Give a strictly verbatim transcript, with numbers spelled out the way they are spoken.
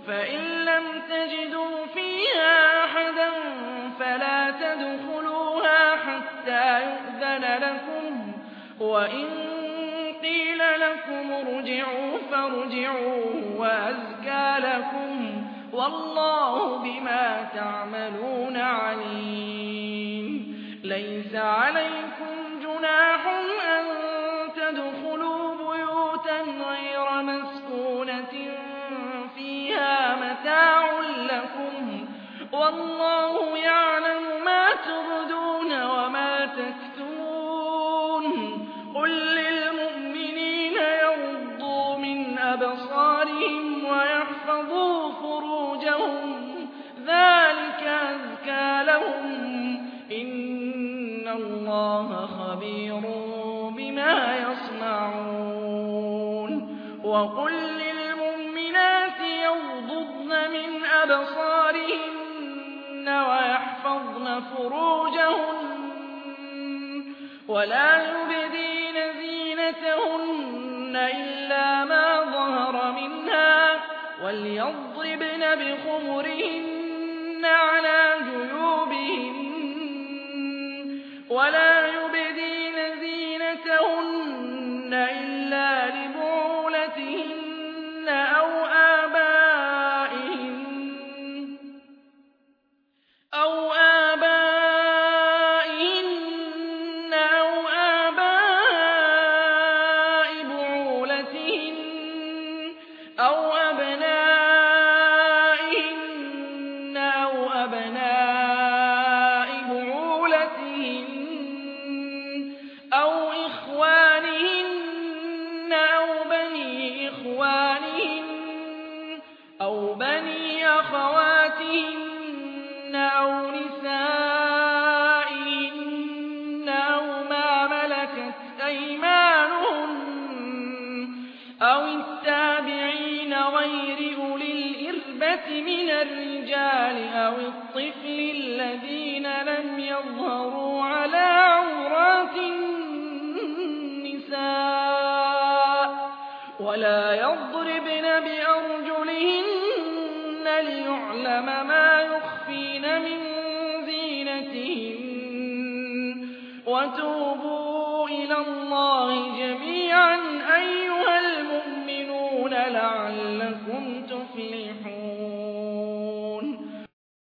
فإن لم تجدوا فيها أحدا فلا تدخلوها حتى يؤذن لكم، وإن قيل لكم ارجعوا فارجعوا وأزكى لكم، والله بما تعملون عليم. ليس عليكم جناح أن تدخلوا بيوتا غير مسكونة فيها متاع لكم، والله يعلم ما تبدون وما تكتمون. قل للمؤمنين يغضوا من أبصارهم ويحفظوا فروجهم، ذلك أزكى لهم، إن الله خبير بما يصنعون. وقل للمؤمنات يغضضن من أبصارهن ويحفظن فروجهن ولا يبدين زينتهن إلا ما ظهر منها، وليضربن بخمرهن على جيوبهن ولا يبدين زينتهن إلا لبعولتهن أو آبائهن أو آبائهن أو آباء بعولتهن أو أبنائهن أو أبناء بعولتهن أو إخوانهن أو بني إخوانهن أو بني أخواتهن أو نسائهن أو ما ملكت أيمانهن أو التابعين غير أولي الإربة من الرجال أو الطفل الذين لم يظهروا على عورات النساء، ولا يضربن بأرجلهن ليعلم ما يخفين من زينتهن. وتوبوا إلى الله جميعا أيها المؤمنون لعلكم تفلحون.